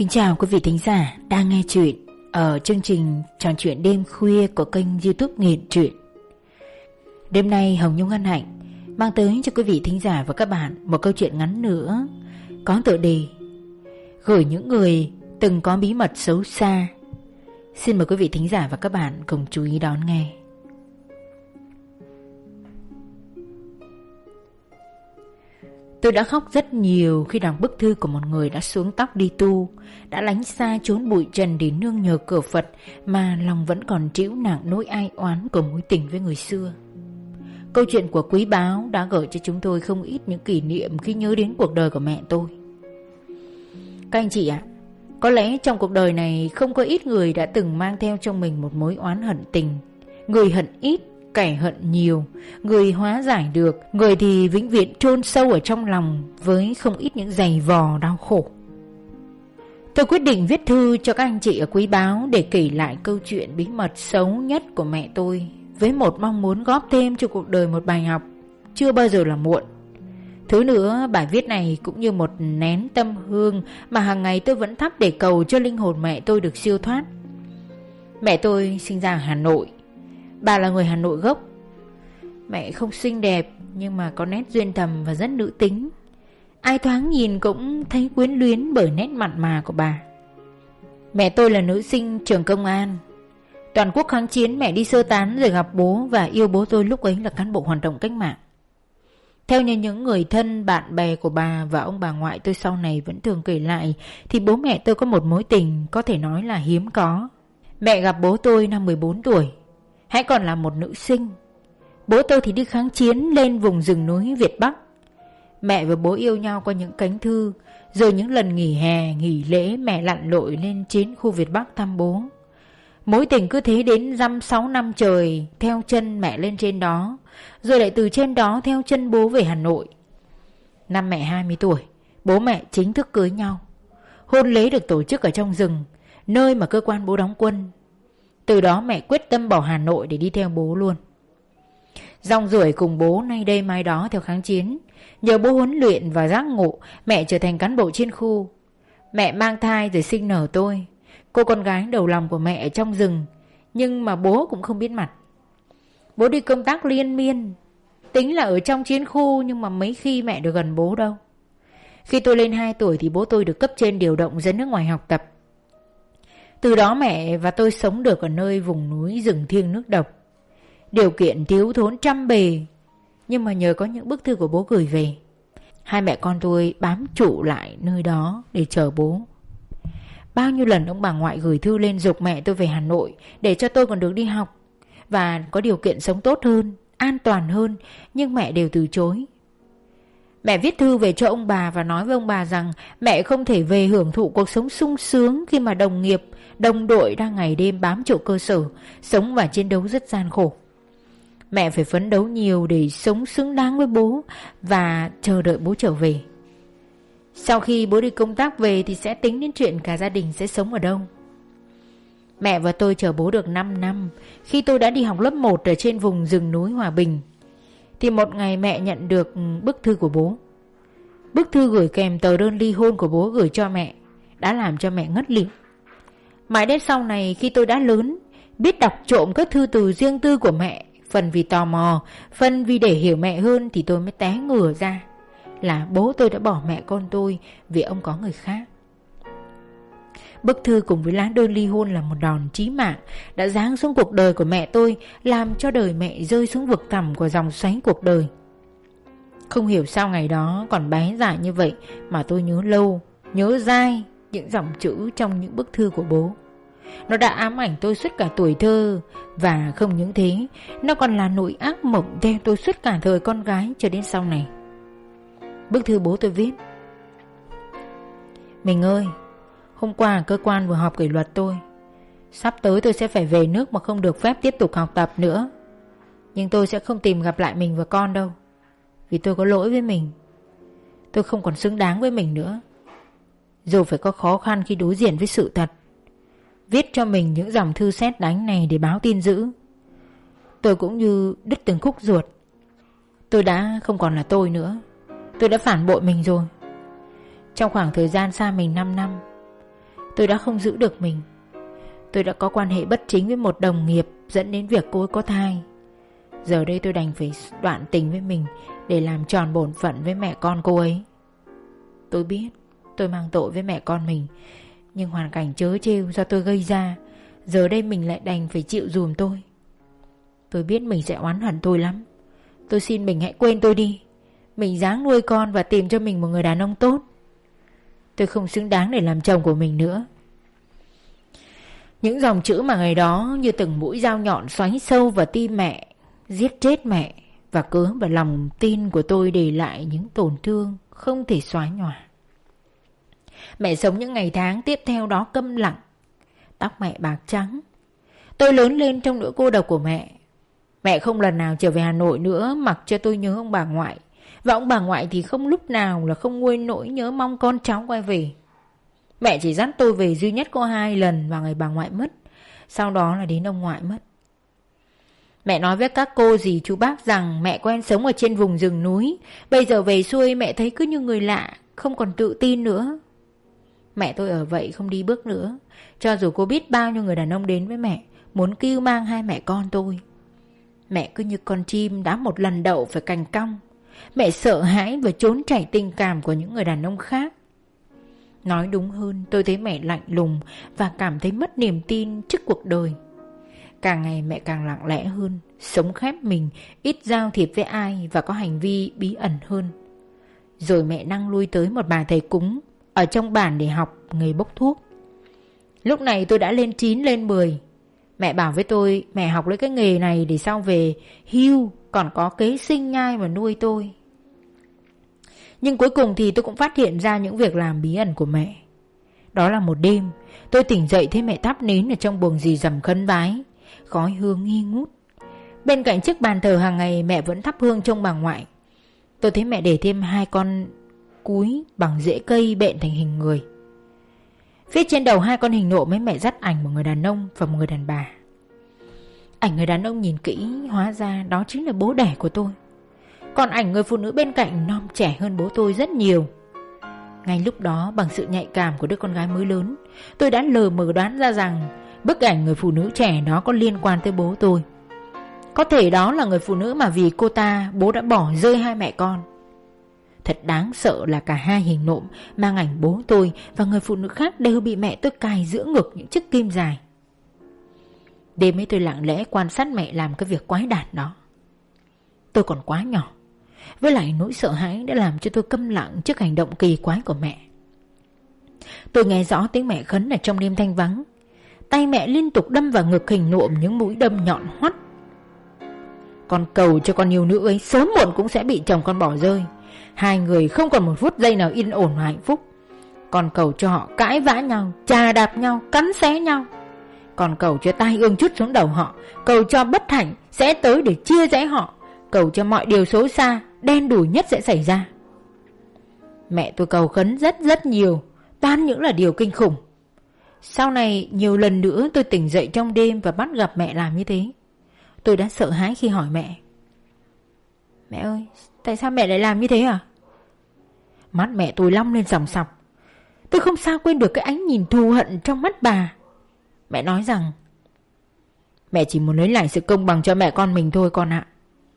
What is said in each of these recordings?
Kính chào quý vị thính giả đang nghe chuyện ở chương trình trò chuyện đêm khuya của kênh YouTube Nghiện Truyện. Đêm nay Hồng Nhung hân hạnh mang tới cho quý vị thính giả và các bạn một câu chuyện ngắn nữa có tựa đề Gửi những người từng có bí mật xấu xa. Xin mời quý vị thính giả và các bạn cùng chú ý đón nghe. Tôi đã khóc rất nhiều khi đọc bức thư của một người đã xuống tóc đi tu, đã lánh xa trốn bụi trần để nương nhờ cửa Phật mà lòng vẫn còn trĩu nặng nỗi ai oán của mối tình với người xưa. Câu chuyện của Quý Báo đã gợi cho chúng tôi không ít những kỷ niệm khi nhớ đến cuộc đời của mẹ tôi. Các anh chị ạ, có lẽ trong cuộc đời này không có ít người đã từng mang theo trong mình một mối oán hận tình. Người hận ít, kẻ hận nhiều, người hóa giải được, người thì vĩnh viễn chôn sâu ở trong lòng với không ít những giày vò đau khổ. Tôi quyết định viết thư cho các anh chị ở Quý Báo để kể lại câu chuyện bí mật xấu nhất của mẹ tôi, với một mong muốn góp thêm cho cuộc đời một bài học chưa bao giờ là muộn. Thứ nữa, bài viết này cũng như một nén tâm hương mà hàng ngày tôi vẫn thắp để cầu cho linh hồn mẹ tôi được siêu thoát. Mẹ tôi sinh ra ở Hà Nội. Bà là người Hà Nội gốc. Mẹ không xinh đẹp nhưng mà có nét duyên thầm và rất nữ tính. Ai thoáng nhìn cũng thấy quyến luyến bởi nét mặn mà của bà. Mẹ tôi là nữ sinh trường công an. Toàn quốc kháng chiến mẹ đi sơ tán rồi gặp bố và yêu bố tôi lúc ấy là cán bộ hoạt động cách mạng. Theo như những người thân bạn bè của bà và ông bà ngoại tôi sau này vẫn thường kể lại thì bố mẹ tôi có một mối tình có thể nói là hiếm có. Mẹ gặp bố tôi năm 14 tuổi, hãy còn là một nữ sinh. Bố tôi thì đi kháng chiến lên vùng rừng núi Việt Bắc. Mẹ và bố yêu nhau qua những cánh thư, rồi những lần nghỉ hè, nghỉ lễ mẹ lặn lội lên chiến khu Việt Bắc thăm bố. Mối tình cứ thế đến dăm 6 năm trời, theo chân mẹ lên trên đó, rồi lại từ trên đó theo chân bố về Hà Nội. Năm mẹ 20 tuổi, bố mẹ chính thức cưới nhau. Hôn lễ được tổ chức ở trong rừng, nơi mà cơ quan bố đóng quân. Từ đó mẹ quyết tâm bỏ Hà Nội để đi theo bố luôn. Rong ruổi cùng bố nay đây mai đó theo kháng chiến. Nhờ bố huấn luyện và giác ngộ, mẹ trở thành cán bộ trên khu. Mẹ mang thai rồi sinh nở tôi, cô con gái đầu lòng của mẹ ở trong rừng. Nhưng mà bố cũng không biết mặt. Bố đi công tác liên miên, tính là ở trong chiến khu, nhưng mà mấy khi mẹ được gần bố đâu. Khi tôi lên 2 tuổi thì bố tôi được cấp trên điều động ra nước ngoài học tập. Từ đó mẹ và tôi sống được ở nơi vùng núi rừng thiêng nước độc. Điều kiện thiếu thốn trăm bề, nhưng mà nhờ có những bức thư của bố gửi về, hai mẹ con tôi bám trụ lại nơi đó để chờ bố. Bao nhiêu lần ông bà ngoại gửi thư lên giục mẹ tôi về Hà Nội để cho tôi còn được đi học và có điều kiện sống tốt hơn, an toàn hơn, nhưng mẹ đều từ chối. Mẹ viết thư về cho ông bà và nói với ông bà rằng mẹ không thể về hưởng thụ cuộc sống sung sướng khi mà đồng nghiệp, đồng đội đang ngày đêm bám trụ cơ sở, sống và chiến đấu rất gian khổ. Mẹ phải phấn đấu nhiều để sống xứng đáng với bố và chờ đợi bố trở về. Sau khi bố đi công tác về thì sẽ tính đến chuyện cả gia đình sẽ sống ở đâu. Mẹ và tôi chờ bố được 5 năm. Khi tôi đã đi học lớp 1 ở trên vùng rừng núi Hòa Bình thì một ngày mẹ nhận được bức thư của bố. Bức thư gửi kèm tờ đơn ly hôn của bố gửi cho mẹ đã làm cho mẹ ngất lịm. Mãi đến sau này khi tôi đã lớn, biết đọc trộm các thư từ riêng tư của mẹ, phần vì tò mò, phần vì để hiểu mẹ hơn, thì tôi mới té ngửa ra là bố tôi đã bỏ mẹ con tôi vì ông có người khác. Bức thư cùng với lá đơn ly hôn là một đòn chí mạng đã giáng xuống cuộc đời của mẹ tôi, làm cho đời mẹ rơi xuống vực thẳm của dòng xoáy cuộc đời. Không hiểu sao ngày đó còn bé dại như vậy mà tôi nhớ lâu, nhớ dai những dòng chữ trong những bức thư của bố. Nó đã ám ảnh tôi suốt cả tuổi thơ. Và không những thế, nó còn là nỗi ác mộng theo tôi suốt cả thời con gái cho đến sau này. Bức thư bố tôi viết: Mình ơi, hôm qua cơ quan vừa họp kỷ luật tôi. Sắp tới tôi sẽ phải về nước mà không được phép tiếp tục học tập nữa. Nhưng tôi sẽ không tìm gặp lại mình và con đâu, vì tôi có lỗi với mình. Tôi không còn xứng đáng với mình nữa. Dù phải có khó khăn khi đối diện với sự thật, viết cho mình những dòng thư sét đánh này để báo tin dữ, tôi cũng như đứt từng khúc ruột. Tôi đã không còn là tôi nữa. Tôi đã phản bội mình rồi. Trong khoảng thời gian xa mình 5 năm, Tôi đã không giữ được mình. Tôi đã có quan hệ bất chính với một đồng nghiệp, dẫn đến việc cô ấy có thai. Giờ đây tôi đành phải đoạn tình với mình để làm tròn bổn phận với mẹ con cô ấy. Tôi biết tôi mang tội với mẹ con mình, nhưng hoàn cảnh trớ trêu do tôi gây ra, giờ đây mình lại đành phải chịu dùm tôi. Tôi biết mình sẽ oán hận tôi lắm. Tôi xin mình hãy quên tôi đi. Mình ráng nuôi con và tìm cho mình một người đàn ông tốt. Tôi không xứng đáng để làm chồng của mình nữa. Những dòng chữ mà ngày đó như từng mũi dao nhọn xoáy sâu vào tim mẹ, giết chết mẹ và cứa vào lòng tin của tôi, để lại những tổn thương không thể xóa nhòa. Mẹ sống những ngày tháng tiếp theo đó câm lặng. Tóc mẹ bạc trắng. Tôi lớn lên trong nỗi cô độc của mẹ. Mẹ không lần nào trở về Hà Nội nữa, mặc cho tôi nhớ ông bà ngoại. Và ông bà ngoại thì không lúc nào là không nguôi nỗi nhớ mong con cháu quay về. Mẹ chỉ dắt tôi về duy nhất có 2 lần vào ngày bà ngoại mất. Sau đó là đến ông ngoại mất. Mẹ nói với các cô dì chú bác rằng mẹ quen sống ở trên vùng rừng núi. Bây giờ về xuôi mẹ thấy cứ như người lạ, không còn tự tin nữa. Mẹ tôi ở vậy không đi bước nữa, cho dù cô biết bao nhiêu người đàn ông đến với mẹ, muốn cưu mang 2 mẹ con tôi. Mẹ cứ như con chim đã một lần đậu phải cành cong. Mẹ sợ hãi và trốn chạy tình cảm của những người đàn ông khác. Nói đúng hơn, tôi thấy mẹ lạnh lùng và cảm thấy mất niềm tin trước cuộc đời. Càng ngày mẹ càng lặng lẽ hơn, sống khép mình, ít giao thiệp với ai và có hành vi bí ẩn hơn. Rồi mẹ năng lui tới một bà thầy cúng ở trong bản để học nghề bốc thuốc. Lúc này tôi đã lên 9 lên 10. Mẹ bảo với tôi mẹ học lấy cái nghề này để sau về hưu còn có kế sinh nhai mà nuôi tôi. Nhưng cuối cùng thì tôi cũng phát hiện ra những việc làm bí ẩn của mẹ. Đó là một đêm tôi tỉnh dậy thấy mẹ thắp nến ở trong buồng rì rầm khấn vái, khói hương nghi ngút. Bên cạnh chiếc bàn thờ hàng ngày mẹ vẫn thắp hương trong bà ngoại. Tôi thấy mẹ để thêm 2 con cúi bằng rễ cây bện thành hình người. Phía trên đầu 2 con hình nộ mấy mẹ dắt ảnh một người đàn ông và một người đàn bà. Ảnh người đàn ông nhìn kỹ, hóa ra đó chính là bố đẻ của tôi. Còn ảnh người phụ nữ bên cạnh non trẻ hơn bố tôi rất nhiều. Ngay lúc đó, bằng sự nhạy cảm của đứa con gái mới lớn, tôi đã lờ mờ đoán ra rằng bức ảnh người phụ nữ trẻ đó có liên quan tới bố tôi. Có thể đó là người phụ nữ mà vì cô ta bố đã bỏ rơi 2 mẹ con. Thật đáng sợ là cả 2 hình nộm mang ảnh bố tôi và người phụ nữ khác đều bị mẹ tôi cài giữa ngực những chiếc kim dài. Đêm ấy tôi lặng lẽ quan sát mẹ làm cái việc quái đản đó. Tôi còn quá nhỏ, với lại nỗi sợ hãi đã làm cho tôi câm lặng trước hành động kỳ quái của mẹ. Tôi nghe rõ tiếng mẹ khấn ở trong đêm thanh vắng. Tay mẹ liên tục đâm vào ngực hình nộm những mũi đâm nhọn hoắt. Con cầu cho con yêu nữ ấy sớm muộn cũng sẽ bị chồng con bỏ rơi. 2 người không còn một phút giây nào yên ổn và hạnh phúc. Con cầu cho họ cãi vã nhau, chà đạp nhau, cắn xé nhau. Con cầu cho tai ương trút xuống đầu họ. Cầu cho bất hạnh sẽ tới để chia rẽ họ. Cầu cho mọi điều xấu xa, đen đủi nhất sẽ xảy ra. Mẹ tôi cầu khấn rất nhiều, toàn những là điều kinh khủng. Sau này nhiều lần nữa tôi tỉnh dậy trong đêm và bắt gặp mẹ làm như thế. Tôi đã sợ hãi khi hỏi mẹ: Mẹ ơi, tại sao mẹ lại làm như thế à? Mắt mẹ tôi long lên sòng sọc. Tôi không sao quên được cái ánh nhìn thù hận trong mắt bà. Mẹ nói rằng: Mẹ chỉ muốn lấy lại sự công bằng cho mẹ con mình thôi con ạ.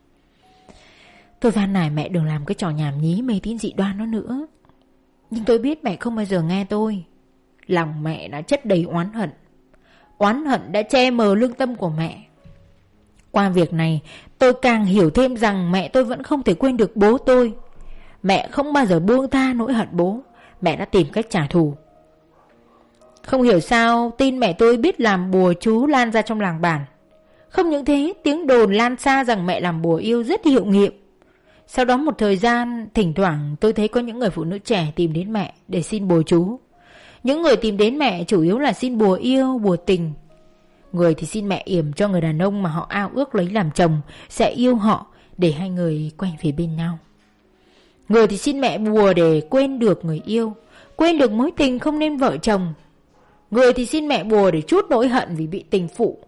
Tôi van nài mẹ đừng làm cái trò nhảm nhí mê tín dị đoan đó nữa. Nhưng tôi biết mẹ không bao giờ nghe tôi. Lòng mẹ đã chất đầy oán hận. Oán hận đã che mờ lương tâm của mẹ. Qua việc này tôi càng hiểu thêm rằng mẹ tôi vẫn không thể quên được bố tôi. Mẹ không bao giờ buông tha nỗi hận bố. Mẹ đã tìm cách trả thù. Không hiểu sao tin mẹ tôi biết làm bùa chú lan ra trong làng bản. Không những thế, tiếng đồn lan xa rằng mẹ làm bùa yêu rất hiệu nghiệm. Sau đó một thời gian, thỉnh thoảng tôi thấy có những người phụ nữ trẻ tìm đến mẹ để xin bùa chú. Những người tìm đến mẹ chủ yếu là xin bùa yêu, bùa tình. Người thì xin mẹ yểm cho người đàn ông mà họ ao ước lấy làm chồng sẽ yêu họ để 2 người quay về bên nhau. Người thì xin mẹ bùa để quên được người yêu, quên được mối tình không nên vợ chồng. Người thì xin mẹ bùa để trút nỗi hận vì bị tình phụ.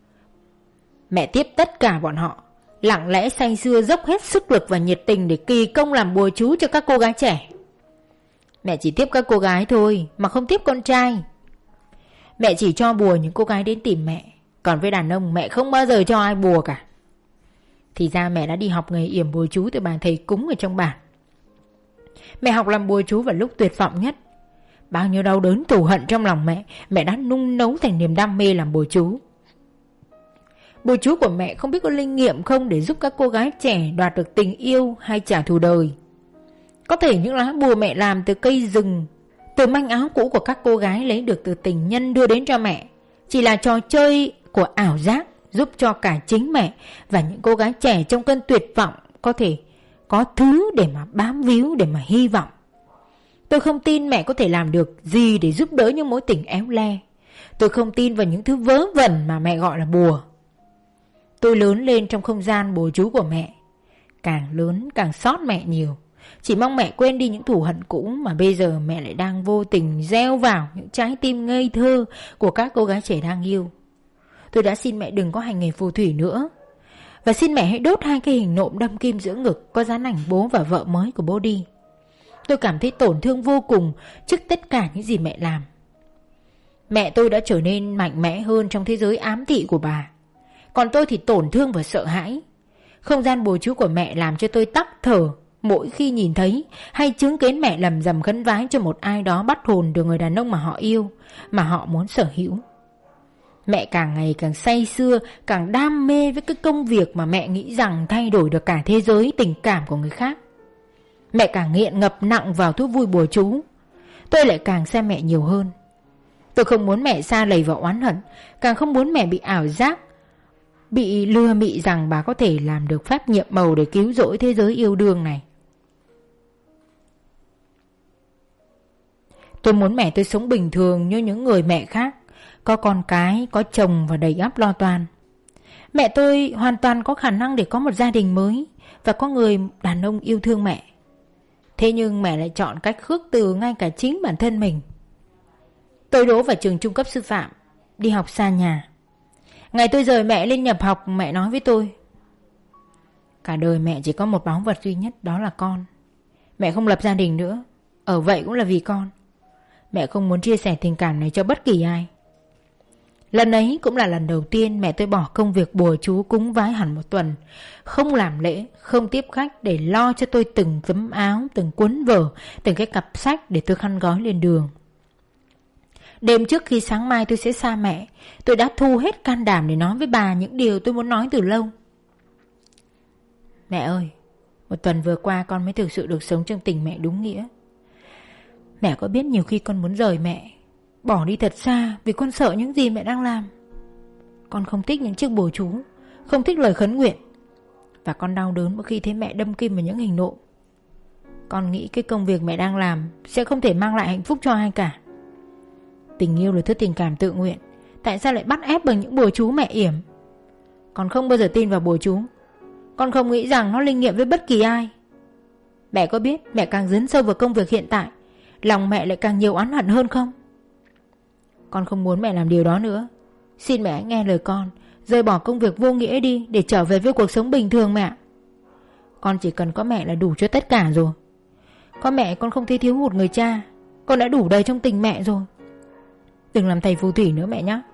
Mẹ tiếp tất cả bọn họ, lặng lẽ say sưa dốc hết sức lực và nhiệt tình để kỳ công làm bùa chú cho các cô gái trẻ. Mẹ chỉ tiếp các cô gái thôi mà không tiếp con trai. Mẹ chỉ cho bùa những cô gái đến tìm mẹ, còn với đàn ông mẹ không bao giờ cho ai bùa cả. Thì ra mẹ đã đi học nghề yểm bùa chú từ bà thầy cúng ở trong bản. Mẹ học làm bùa chú vào lúc tuyệt vọng nhất. Bao nhiêu đau đớn thù hận trong lòng mẹ đã nung nấu thành niềm đam mê làm bùa chú. Bùa chú của mẹ không biết có linh nghiệm không để giúp các cô gái trẻ đoạt được tình yêu hay trả thù đời. Có thể những lá bùa mẹ làm từ cây rừng, từ manh áo cũ của các cô gái lấy được từ tình nhân đưa đến cho mẹ chỉ là trò chơi của ảo giác, giúp cho cả chính mẹ và những cô gái trẻ trong cơn tuyệt vọng có thể có thứ để mà bám víu, để mà hy vọng. Tôi không tin mẹ có thể làm được gì để giúp đỡ những mối tình éo le. Tôi không tin vào những thứ vớ vẩn mà mẹ gọi là bùa. Tôi lớn lên trong không gian bùa chú của mẹ. Càng lớn càng xót mẹ nhiều. Chỉ mong mẹ quên đi những thù hận cũ mà bây giờ mẹ lại đang vô tình gieo vào những trái tim ngây thơ của các cô gái trẻ đang yêu. Tôi đã xin mẹ đừng có hành nghề phù thủy nữa, và xin mẹ hãy đốt 2 cái hình nộm đâm kim giữa ngực có dán ảnh bố và vợ mới của bố đi. Tôi cảm thấy tổn thương vô cùng trước tất cả những gì mẹ làm. Mẹ tôi đã trở nên mạnh mẽ hơn trong thế giới ám thị của bà, còn tôi thì tổn thương và sợ hãi. Không gian bùa chú của mẹ làm cho tôi tắc thở mỗi khi nhìn thấy hay chứng kiến mẹ lầm rầm khấn vái cho một ai đó bắt hồn được người đàn ông mà họ yêu, mà họ muốn sở hữu. Mẹ càng ngày càng say sưa, càng đam mê với cái công việc mà mẹ nghĩ rằng thay đổi được cả thế giới tình cảm của người khác. Mẹ càng nghiện ngập nặng vào thú vui bùa chú. Tôi lại càng xem mẹ nhiều hơn. Tôi không muốn mẹ sa lầy vào oán hận, càng không muốn mẹ bị ảo giác, bị lừa mị rằng bà có thể làm được phép nhiệm màu để cứu rỗi thế giới yêu đương này. Tôi muốn mẹ tôi sống bình thường như những người mẹ khác, có con cái, có chồng và đầy ắp lo toan. Mẹ tôi hoàn toàn có khả năng để có một gia đình mới và có người đàn ông yêu thương mẹ. Thế nhưng mẹ lại chọn cách khước từ ngay cả chính bản thân mình. Tôi đỗ vào trường trung cấp sư phạm, đi học xa nhà. Ngày tôi rời mẹ lên nhập học, mẹ nói với tôi: cả đời mẹ chỉ có một báu vật duy nhất, đó là con. Mẹ không lập gia đình nữa, ở vậy cũng là vì con. Mẹ không muốn chia sẻ tình cảm này cho bất kỳ ai. Lần ấy cũng là lần đầu tiên mẹ tôi bỏ công việc bùa chú cúng vái hẳn 1 tuần, không làm lễ, không tiếp khách để lo cho tôi từng tấm áo, từng cuốn vở, từng cái cặp sách để tôi khăn gói lên đường. Đêm trước khi sáng mai tôi sẽ xa mẹ, tôi đã thu hết can đảm để nói với bà những điều tôi muốn nói từ lâu. Mẹ ơi, 1 tuần vừa qua con mới thực sự được sống trong tình mẹ đúng nghĩa. Mẹ có biết nhiều khi con muốn rời mẹ, bỏ đi thật xa vì con sợ những gì mẹ đang làm. Con không thích những chiếc bùa chú, không thích lời khấn nguyện, và con đau đớn mỗi khi thấy mẹ đâm kim vào những hình nộm. Con nghĩ cái công việc mẹ đang làm sẽ không thể mang lại hạnh phúc cho ai cả. Tình yêu là thứ tình cảm tự nguyện, tại sao lại bắt ép bằng những bùa chú mẹ yểm? Con không bao giờ tin vào bùa chú. Con không nghĩ rằng nó linh nghiệm với bất kỳ ai. Mẹ có biết mẹ càng dấn sâu vào công việc hiện tại, lòng mẹ lại càng nhiều oán hận hơn không? Con không muốn mẹ làm điều đó nữa. Xin mẹ hãy nghe lời con, rời bỏ công việc vô nghĩa đi để trở về với cuộc sống bình thường mẹ. Con chỉ cần có mẹ là đủ cho tất cả rồi. Có mẹ con không thấy thiếu hụt người cha, con đã đủ đầy trong tình mẹ rồi. Đừng làm thầy phù thủy nữa mẹ nhé.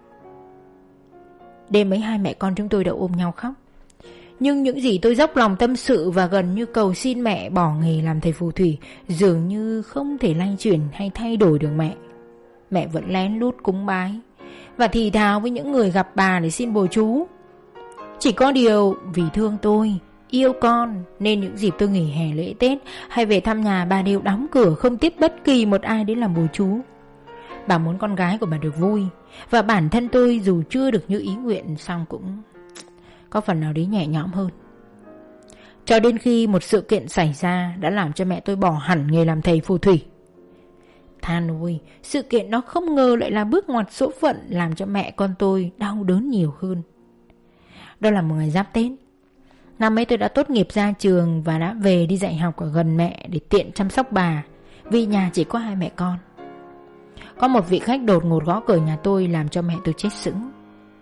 Đêm ấy 2 mẹ con chúng tôi đã ôm nhau khóc. Nhưng những gì tôi dốc lòng tâm sự và gần như cầu xin mẹ bỏ nghề làm thầy phù thủy dường như không thể lay chuyển hay thay đổi được mẹ. Mẹ vẫn lén lút cúng bái và thì thào với những người gặp bà để xin bùa chú. Chỉ có điều vì thương tôi, yêu con, nên những dịp tôi nghỉ hè lễ Tết hay về thăm nhà, bà đều đóng cửa không tiếp bất kỳ một ai đến làm bùa chú. Bà muốn con gái của bà được vui, và bản thân tôi dù chưa được như ý nguyện song cũng có phần nào đấy nhẹ nhõm hơn. Cho đến khi một sự kiện xảy ra đã làm cho mẹ tôi bỏ hẳn nghề làm thầy phù thủy. Than ôi, sự kiện đó không ngờ lại là bước ngoặt số phận làm cho mẹ con tôi đau đớn nhiều hơn. Đó là một ngày Giáp Tết. Năm ấy tôi đã tốt nghiệp ra trường và đã về đi dạy học ở gần mẹ để tiện chăm sóc bà, vì nhà chỉ có 2 mẹ con. Có một vị khách đột ngột gõ cửa nhà tôi làm cho mẹ tôi chết sững.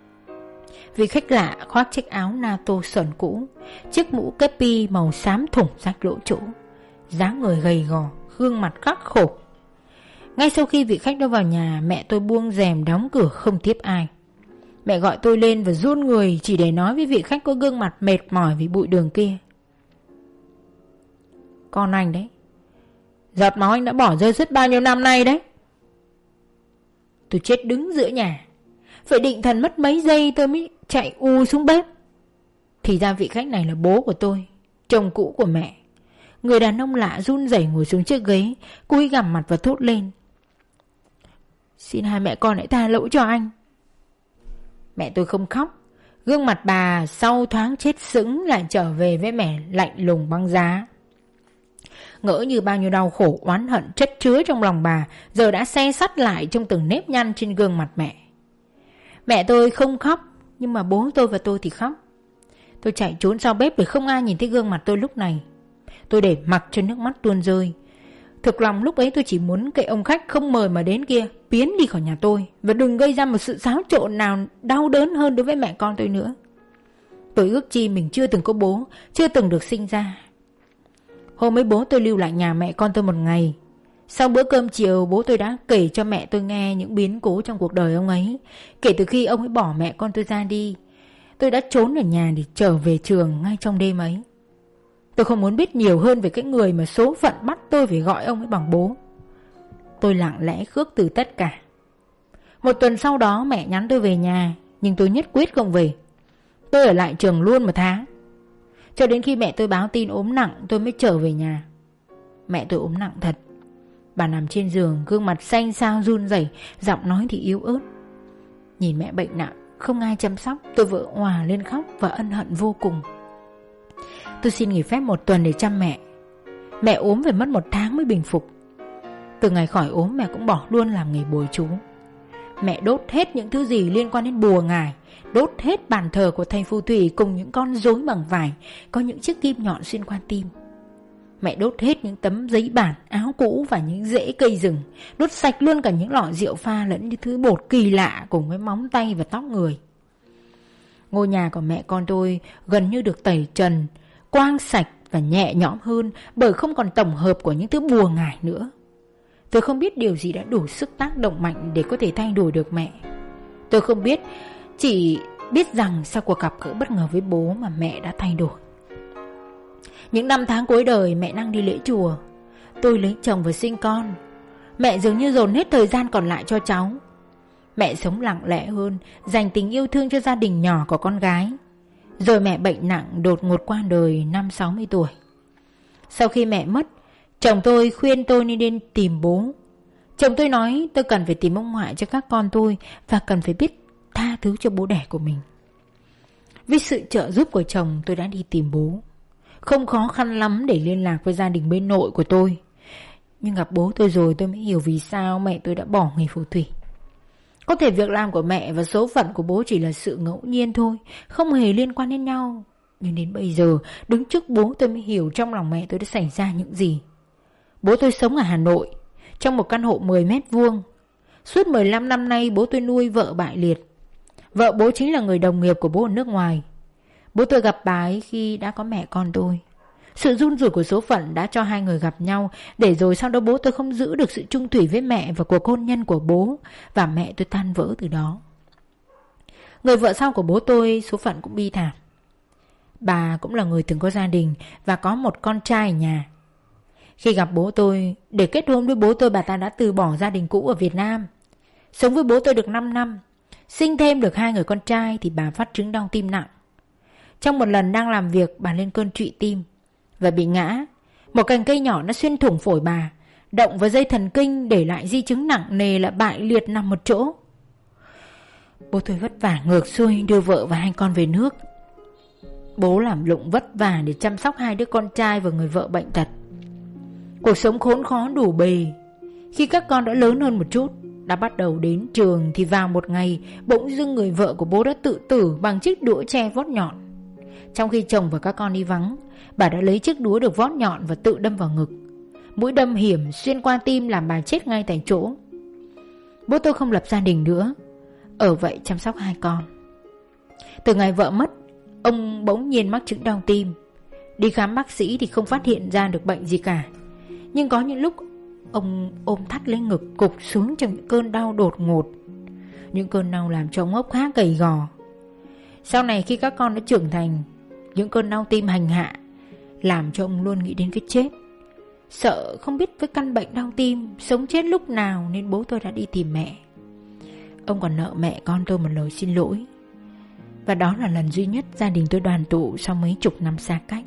Vị khách lạ khoác chiếc áo NATO sờn cũ, chiếc mũ kepi màu xám thủng rách lỗ chỗ, dáng người gầy gò, gương mặt khắc khổ. Ngay sau khi vị khách đó vào nhà, mẹ tôi buông rèm đóng cửa không tiếp ai. Mẹ gọi tôi lên và run người chỉ để nói với vị khách có gương mặt mệt mỏi vì bụi đường kia: "Con anh đấy, giọt máu anh đã bỏ rơi suốt bao nhiêu năm nay đấy." Tôi chết đứng giữa nhà. Phải định thần mất mấy giây tôi mới chạy xuống bếp. Thì ra vị khách này là bố của tôi, chồng cũ của mẹ. Người đàn ông lạ run rẩy ngồi xuống chiếc ghế, cúi gằm mặt và thốt lên: "Xin hai mẹ con hãy tha lỗi cho anh." Mẹ tôi không khóc. Gương mặt bà sau thoáng chết sững lại trở về với vẻ lạnh lùng băng giá. Ngỡ như bao nhiêu đau khổ oán hận chất chứa trong lòng bà giờ đã se sắt lại trong từng nếp nhăn trên gương mặt mẹ. Mẹ tôi không khóc, nhưng mà bố tôi và tôi thì khóc. Tôi chạy trốn sau bếp để không ai nhìn thấy gương mặt tôi lúc này. Tôi để mặc cho nước mắt tuôn rơi. Thực lòng lúc ấy tôi chỉ muốn cái ông khách không mời mà đến kia biến đi khỏi nhà tôi, và đừng gây ra một sự xáo trộn nào đau đớn hơn đối với mẹ con tôi nữa. Tôi ước chi mình chưa từng có bố, chưa từng được sinh ra. Hôm ấy bố tôi lưu lại nhà mẹ con tôi một ngày. Sau bữa cơm chiều, bố tôi đã kể cho mẹ tôi nghe những biến cố trong cuộc đời ông ấy. Kể từ khi ông ấy bỏ mẹ con tôi ra đi, tôi đã trốn ở nhà để trở về trường ngay trong đêm ấy. Tôi không muốn biết nhiều hơn về cái người mà số phận bắt tôi phải gọi ông ấy bằng bố. Tôi lặng lẽ khước từ tất cả. Một tuần sau đó mẹ nhắn tôi về nhà, nhưng tôi nhất quyết không về. Tôi ở lại trường luôn 1 tháng. Cho đến khi mẹ tôi báo tin ốm nặng tôi mới trở về nhà. Mẹ tôi ốm nặng thật. Bà nằm trên giường, gương mặt xanh xao run rẩy, giọng nói thì yếu ớt. Nhìn mẹ bệnh nặng, không ai chăm sóc, tôi vỡ òa lên khóc và ân hận vô cùng. Tôi xin nghỉ phép 1 tuần để chăm mẹ. Mẹ ốm phải mất 1 tháng mới bình phục. Từ ngày khỏi ốm mẹ cũng bỏ luôn làm nghề bồi chú. Mẹ đốt hết những thứ gì liên quan đến bùa ngải, đốt hết bàn thờ của thầy phù thủy cùng những con rối bằng vải có những chiếc kim nhọn xuyên qua tim. Mẹ đốt hết những tấm giấy bản, áo cũ và những rễ cây rừng, đốt sạch luôn cả những lọ rượu pha lẫn những thứ bột kỳ lạ cùng với móng tay và tóc người. Ngôi nhà của mẹ con tôi gần như được tẩy trần, quang sạch và nhẹ nhõm hơn bởi không còn tổng hợp của những thứ bùa ngải nữa. Tôi không biết điều gì đã đủ sức tác động mạnh để có thể thay đổi được mẹ. Tôi không biết, chỉ biết rằng sau cuộc gặp gỡ bất ngờ với bố mà mẹ đã thay đổi. Những năm tháng cuối đời mẹ đang đi lễ chùa. Tôi lấy chồng và sinh con. Mẹ dường như dồn hết thời gian còn lại cho cháu. Mẹ sống lặng lẽ hơn, dành tình yêu thương cho gia đình nhỏ của con gái. Rồi mẹ bệnh nặng đột ngột qua đời năm 60 tuổi. Sau khi mẹ mất, chồng tôi khuyên tôi nên đi tìm bố. Chồng tôi nói tôi cần phải tìm ông ngoại cho các con tôi và cần phải biết tha thứ cho bố đẻ của mình. Với sự trợ giúp của chồng, tôi đã đi tìm bố. Không khó khăn lắm để liên lạc với gia đình bên nội của tôi. Nhưng gặp bố tôi rồi tôi mới hiểu vì sao mẹ tôi đã bỏ nghề phù thủy. Có thể việc làm của mẹ và số phận của bố chỉ là sự ngẫu nhiên thôi, không hề liên quan đến nhau. Nhưng đến bây giờ, đứng trước bố tôi mới hiểu trong lòng mẹ tôi đã xảy ra những gì. Bố tôi sống ở Hà Nội, trong một căn hộ 10 mét vuông. Suốt 15 năm nay bố tôi nuôi vợ bại liệt. Vợ bố chính là người đồng nghiệp của bố ở nước ngoài. Bố tôi gặp bà ấy khi đã có mẹ con tôi. Sự run rủi của số phận đã cho hai người gặp nhau, để rồi sau đó bố tôi không giữ được sự chung thủy với mẹ và cuộc hôn nhân của bố, và mẹ tôi tan vỡ từ đó. Người vợ sau của bố tôi số phận cũng bi thảm. Bà cũng là người từng có gia đình và có một con trai ở nhà. Khi gặp bố tôi, để kết hôn với bố tôi, bà ta đã từ bỏ gia đình cũ ở Việt Nam. Sống với bố tôi được 5 năm, sinh thêm được 2 người con trai thì bà phát chứng đau tim nặng. Trong một lần đang làm việc, bà lên cơn trụy tim và bị ngã. Một cành cây nhỏ đã xuyên thủng phổi bà, động vào dây thần kinh, để lại di chứng nặng nề là bại liệt nằm một chỗ. Bố tôi vất vả ngược xuôi đưa vợ và 2 con về nước. Bố làm lụng vất vả để chăm sóc 2 đứa con trai và người vợ bệnh tật. Cuộc sống khốn khó đủ bề. Khi các con đã lớn hơn một chút, đã bắt đầu đến trường, thì vào một ngày bỗng dưng người vợ của bố đã tự tử bằng chiếc đũa tre vót nhọn. Trong khi chồng và các con đi vắng, bà đã lấy chiếc đũa được vót nhọn và tự đâm vào ngực. Mũi đâm hiểm xuyên qua tim làm bà chết ngay tại chỗ. Bố tôi không lập gia đình nữa, ở vậy chăm sóc 2 con. Từ ngày vợ mất, ông bỗng nhiên mắc chứng đau tim. Đi khám bác sĩ thì không phát hiện ra được bệnh gì cả. Nhưng có những lúc Ông ôm thắt lấy ngực, cụp xuống trong những cơn đau đột ngột. Những cơn đau làm cho ông Ốc khá gầy gò. Sau này khi các con đã trưởng thành, những cơn đau tim hành hạ làm cho ông luôn nghĩ đến cái chết. Sợ không biết với căn bệnh đau tim sống chết lúc nào, nên bố tôi đã đi tìm mẹ. Ông còn nợ mẹ con tôi một lời xin lỗi. Và đó là lần duy nhất gia đình tôi đoàn tụ sau mấy chục năm xa cách.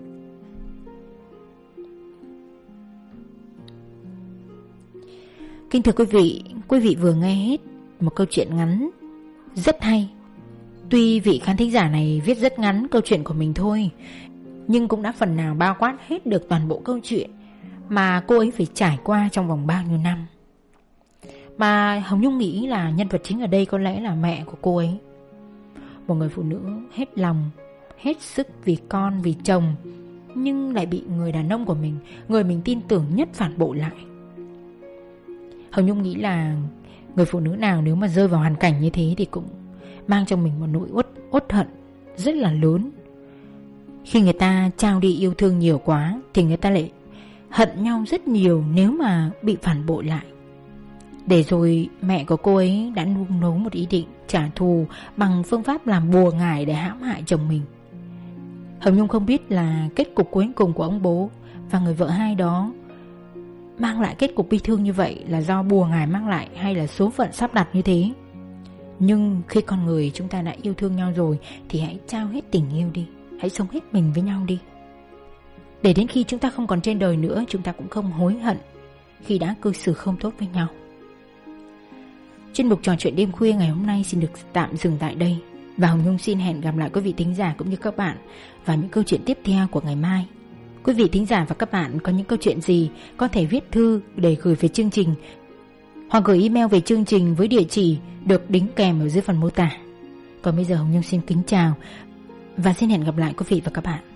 Kính thưa quý vị vừa nghe hết một câu chuyện ngắn rất hay. Tuy vị khán thính giả này viết rất ngắn câu chuyện của mình thôi, nhưng cũng đã phần nào bao quát hết được toàn bộ câu chuyện mà cô ấy phải trải qua trong vòng bao nhiêu năm. Mà Hồng Nhung nghĩ là nhân vật chính ở đây có lẽ là mẹ của cô ấy. Một người phụ nữ hết lòng, hết sức vì con, vì chồng, nhưng lại bị người đàn ông của mình, người mình tin tưởng nhất, phản bội lại. Hồng Nhung nghĩ là người phụ nữ nào nếu mà rơi vào hoàn cảnh như thế thì cũng mang trong mình một nỗi uất hận rất là lớn. Khi người ta trao đi yêu thương nhiều quá thì người ta lại hận nhau rất nhiều nếu mà bị phản bội lại. Để rồi mẹ của cô ấy đã nung nấu một ý định trả thù bằng phương pháp làm bùa ngải để hãm hại chồng mình. Hồng Nhung không biết là kết cục cuối cùng của ông bố và người vợ hai đó mang lại kết cục bi thương như vậy là do bùa ngải mang lại hay là số phận sắp đặt như thế. Nhưng khi con người chúng ta đã yêu thương nhau rồi thì hãy trao hết tình yêu đi, hãy sống hết mình với nhau đi, để đến khi chúng ta không còn trên đời nữa, chúng ta cũng không hối hận khi đã cư xử không tốt với nhau. Chuyên mục trò chuyện đêm khuya ngày hôm nay xin được tạm dừng tại đây, và Hồng Nhung xin hẹn gặp lại quý vị thính giả cũng như các bạn vào những câu chuyện tiếp theo của ngày mai. Quý vị thính giả và các bạn có những câu chuyện gì có thể viết thư để gửi về chương trình hoặc gửi email về chương trình với địa chỉ được đính kèm ở dưới phần mô tả. Còn bây giờ Hồng Nhung xin kính chào và xin hẹn gặp lại quý vị và các bạn.